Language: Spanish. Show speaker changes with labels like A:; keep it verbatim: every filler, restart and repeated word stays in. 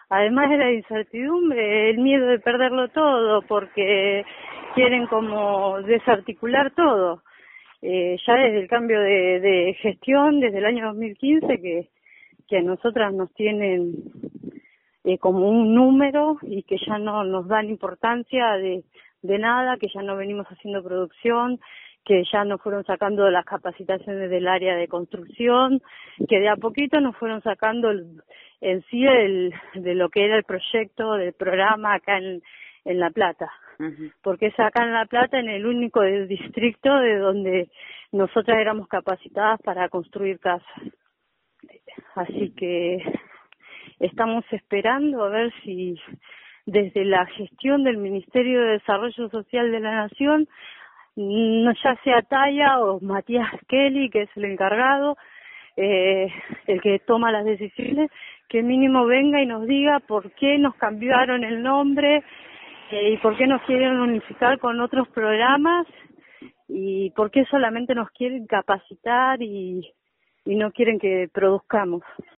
A: además de la incertidumbre, el miedo de perderlo todo, porque quieren como desarticular todo. Eh, ya desde el cambio de, de gestión, desde el año dos mil quince, que, que a nosotras nos tienen eh, como un número y que ya no nos dan importancia de, de nada, que ya no venimos haciendo producción, que ya nos fueron sacando las capacitaciones del área de construcción, que de a poquito nos fueron sacando el, en sí el, de lo que era el proyecto del programa acá en, en La Plata. Uh-huh. Porque es acá en La Plata, en el único distrito de donde nosotras éramos capacitadas para construir casas. Así que estamos esperando a ver si desde la gestión del Ministerio de Desarrollo Social de la Nación, no ya sea Taya o Matías Kelly, que es el encargado, eh, el que toma las decisiones, que mínimo venga y nos diga por qué nos cambiaron el nombre eh, y por qué nos quieren unificar con otros programas y por qué solamente nos quieren capacitar y, y no quieren que produzcamos.